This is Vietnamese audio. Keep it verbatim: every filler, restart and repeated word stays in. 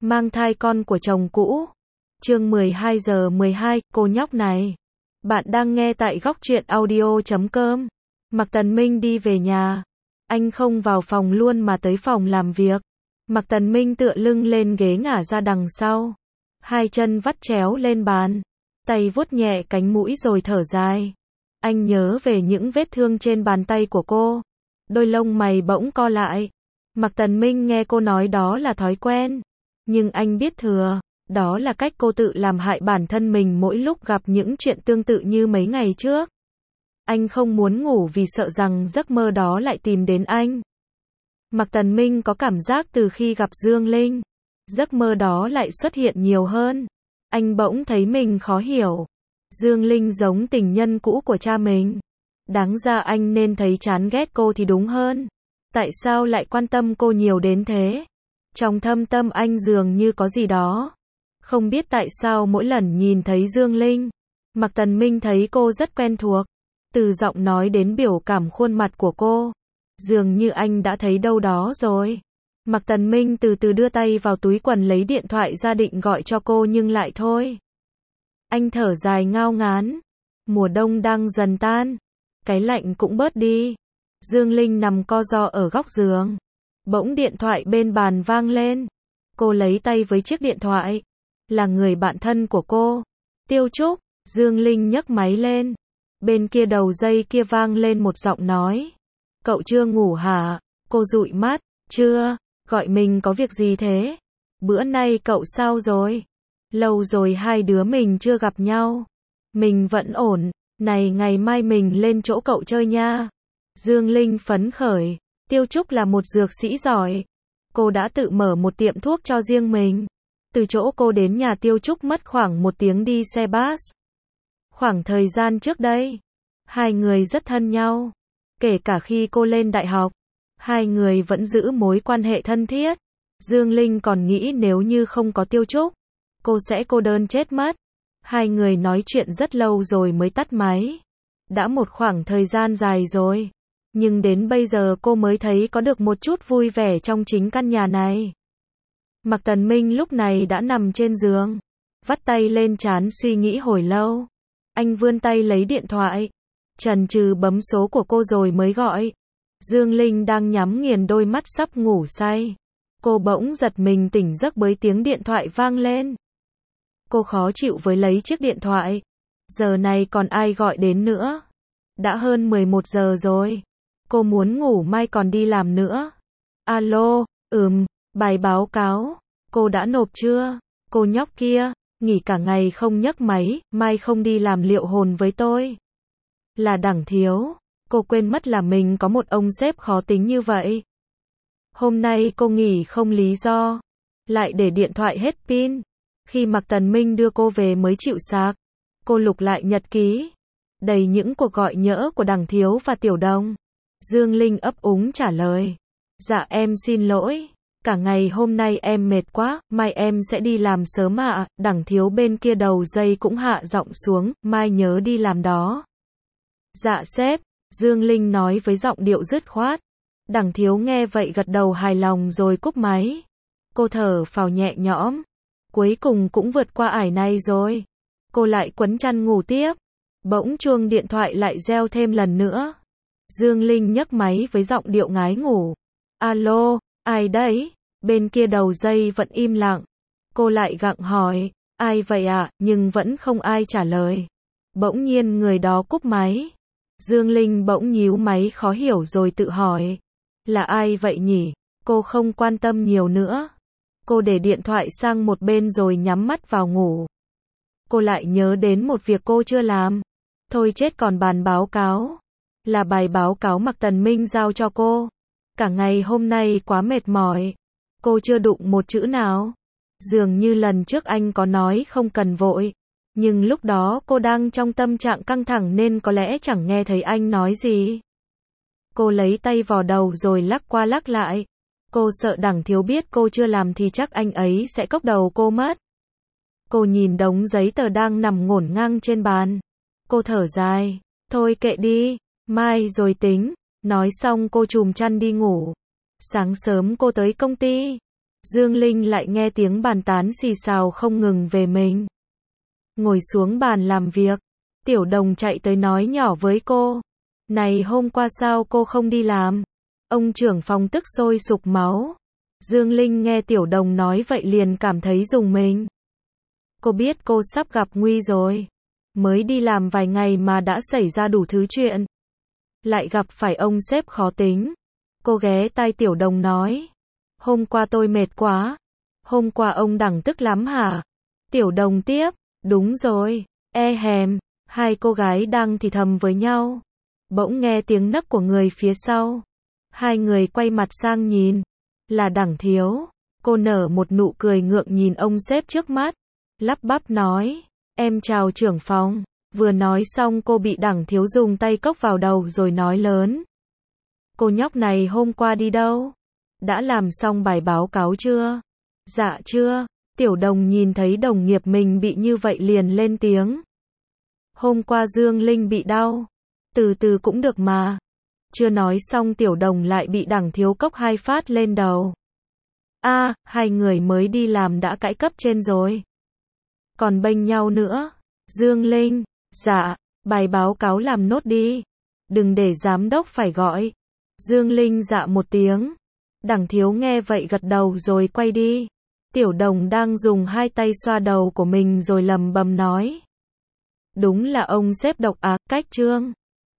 mang thai con của chồng cũ. Chương mười hai giờ mười hai, cô nhóc này. Bạn đang nghe tại góc truyện audio chấm com. Mạc Tần Minh đi về nhà. Anh không vào phòng luôn mà tới phòng làm việc. Mạc Tần Minh tựa lưng lên ghế ngả ra đằng sau. Hai chân vắt chéo lên bàn. Tay vuốt nhẹ cánh mũi rồi thở dài. Anh nhớ về những vết thương trên bàn tay của cô. Đôi lông mày bỗng co lại. Mạc Tần Minh nghe cô nói đó là thói quen. Nhưng anh biết thừa, đó là cách cô tự làm hại bản thân mình mỗi lúc gặp những chuyện tương tự như mấy ngày trước. Anh không muốn ngủ vì sợ rằng giấc mơ đó lại tìm đến anh. Mạc Tần Minh có cảm giác từ khi gặp Dương Linh, giấc mơ đó lại xuất hiện nhiều hơn. Anh bỗng thấy mình khó hiểu. Dương Linh giống tình nhân cũ của cha mình. Đáng ra anh nên thấy chán ghét cô thì đúng hơn. Tại sao lại quan tâm cô nhiều đến thế? Trong thâm tâm anh dường như có gì đó. Không biết tại sao mỗi lần nhìn thấy Dương Linh, Mạc Tần Minh thấy cô rất quen thuộc. Từ giọng nói đến biểu cảm khuôn mặt của cô, dường như anh đã thấy đâu đó rồi. Mạc Tần Minh từ từ đưa tay vào túi quần lấy điện thoại ra định gọi cho cô nhưng lại thôi. Anh thở dài ngao ngán. Mùa đông đang dần tan. Cái lạnh cũng bớt đi. Dương Linh nằm co ro ở góc giường. Bỗng điện thoại bên bàn vang lên. Cô lấy tay với chiếc điện thoại. Là người bạn thân của cô. Tiêu Trúc. Dương Linh nhấc máy lên. Bên kia đầu dây kia vang lên một giọng nói. Cậu chưa ngủ hả? Cô dụi mắt. Chưa. Gọi mình có việc gì thế? Bữa nay cậu sao rồi? Lâu rồi hai đứa mình chưa gặp nhau. Mình vẫn ổn. Này ngày mai mình lên chỗ cậu chơi nha. Dương Linh phấn khởi. Tiêu Trúc là một dược sĩ giỏi. Cô đã tự mở một tiệm thuốc cho riêng mình. Từ chỗ cô đến nhà Tiêu Trúc mất khoảng một tiếng đi xe bus. Khoảng thời gian trước đây, hai người rất thân nhau. Kể cả khi cô lên đại học, hai người vẫn giữ mối quan hệ thân thiết. Dương Linh còn nghĩ nếu như không có Tiêu Trúc, cô sẽ cô đơn chết mất. Hai người nói chuyện rất lâu rồi mới tắt máy. Đã một khoảng thời gian dài rồi. Nhưng đến bây giờ cô mới thấy có được một chút vui vẻ trong chính căn nhà này. Mạc Tần Minh lúc này đã nằm trên giường. Vắt tay lên trán suy nghĩ hồi lâu. Anh vươn tay lấy điện thoại. Chần chừ bấm số của cô rồi mới gọi. Dương Linh đang nhắm nghiền đôi mắt sắp ngủ say. Cô bỗng giật mình tỉnh giấc bởi tiếng điện thoại vang lên. Cô khó chịu với lấy chiếc điện thoại. Giờ này còn ai gọi đến nữa? Đã hơn mười một giờ rồi. Cô muốn ngủ mai còn đi làm nữa. Alo, ừm, bài báo cáo. Cô đã nộp chưa? Cô nhóc kia, nghỉ cả ngày không nhấc máy, mai không đi làm liệu hồn với tôi. Là Đẳng Thiếu. Cô quên mất là mình có một ông sếp khó tính như vậy. Hôm nay cô nghỉ không lý do. Lại để điện thoại hết pin. Khi Mạc Tần Minh đưa cô về mới chịu sạc. Cô lục lại nhật ký. Đầy những cuộc gọi nhỡ của Đẳng Thiếu và Tiểu Đồng. Dương Linh ấp úng trả lời. Dạ em xin lỗi. Cả ngày hôm nay em mệt quá, mai em sẽ đi làm sớm ạ. Đẳng Thiếu bên kia đầu dây cũng hạ giọng xuống, mai nhớ đi làm đó. Dạ sếp, Dương Linh nói với giọng điệu dứt khoát. Đẳng Thiếu nghe vậy gật đầu hài lòng rồi cúp máy. Cô thở phào nhẹ nhõm. Cuối cùng cũng vượt qua ải này rồi. Cô lại quấn chăn ngủ tiếp. Bỗng chuông điện thoại lại reo thêm lần nữa. Dương Linh nhấc máy với giọng điệu ngái ngủ. Alo, ai đấy? Bên kia đầu dây vẫn im lặng. Cô lại gặng hỏi, ai vậy ạ? À? Nhưng vẫn không ai trả lời. Bỗng nhiên người đó cúp máy. Dương Linh bỗng nhíu máy khó hiểu rồi tự hỏi. Là ai vậy nhỉ? Cô không quan tâm nhiều nữa. Cô để điện thoại sang một bên rồi nhắm mắt vào ngủ. Cô lại nhớ đến một việc cô chưa làm. Thôi chết còn bàn báo cáo. Là bài báo cáo Mạc Tần Minh giao cho cô. Cả ngày hôm nay quá mệt mỏi. Cô chưa đụng một chữ nào. Dường như lần trước anh có nói không cần vội. Nhưng lúc đó cô đang trong tâm trạng căng thẳng nên có lẽ chẳng nghe thấy anh nói gì. Cô lấy tay vò đầu rồi lắc qua lắc lại. Cô sợ Đẳng Thiếu biết cô chưa làm thì chắc anh ấy sẽ cốc đầu cô mất. Cô nhìn đống giấy tờ đang nằm ngổn ngang trên bàn. Cô thở dài. Thôi kệ đi, mai rồi tính. Nói xong cô chùm chăn đi ngủ. Sáng sớm cô tới công ty. Dương Linh lại nghe tiếng bàn tán xì xào không ngừng về mình. Ngồi xuống bàn làm việc, Tiểu Đồng chạy tới nói nhỏ với cô. Này hôm qua sao cô không đi làm? Ông trưởng phòng tức sôi sục máu. Dương Linh nghe Tiểu Đồng nói vậy liền cảm thấy rùng mình. Cô biết cô sắp gặp nguy rồi. Mới đi làm vài ngày mà đã xảy ra đủ thứ chuyện. Lại gặp phải ông sếp khó tính. Cô ghé tai Tiểu Đồng nói. Hôm qua tôi mệt quá. Hôm qua ông Đằng tức lắm hả? Tiểu Đồng tiếp. Đúng rồi. E hèm. Hai cô gái đang thì thầm với nhau. Bỗng nghe tiếng nấc của người phía sau. Hai người quay mặt sang nhìn. Là Đằng Thiếu. Cô nở một nụ cười ngượng nhìn ông sếp trước mắt. Lắp bắp nói. Em chào trưởng phòng. Vừa nói xong cô bị Đằng Thiếu dùng tay cốc vào đầu rồi nói lớn. Cô nhóc này hôm qua đi đâu? Đã làm xong bài báo cáo chưa? Dạ chưa. Tiểu Đồng nhìn thấy đồng nghiệp mình bị như vậy liền lên tiếng. Hôm qua Dương Linh bị đau. Từ từ cũng được mà. Chưa nói xong Tiểu Đồng lại bị Đằng Thiếu cốc hai phát lên đầu. A, à, hai người mới đi làm đã cãi cấp trên rồi. Còn bênh nhau nữa. Dương Linh, dạ, bài báo cáo làm nốt đi. Đừng để giám đốc phải gọi. Dương Linh dạ một tiếng. Đằng Thiếu nghe vậy gật đầu rồi quay đi. Tiểu Đồng đang dùng hai tay xoa đầu của mình rồi lầm bầm nói. Đúng là ông sếp độc ác cách trương.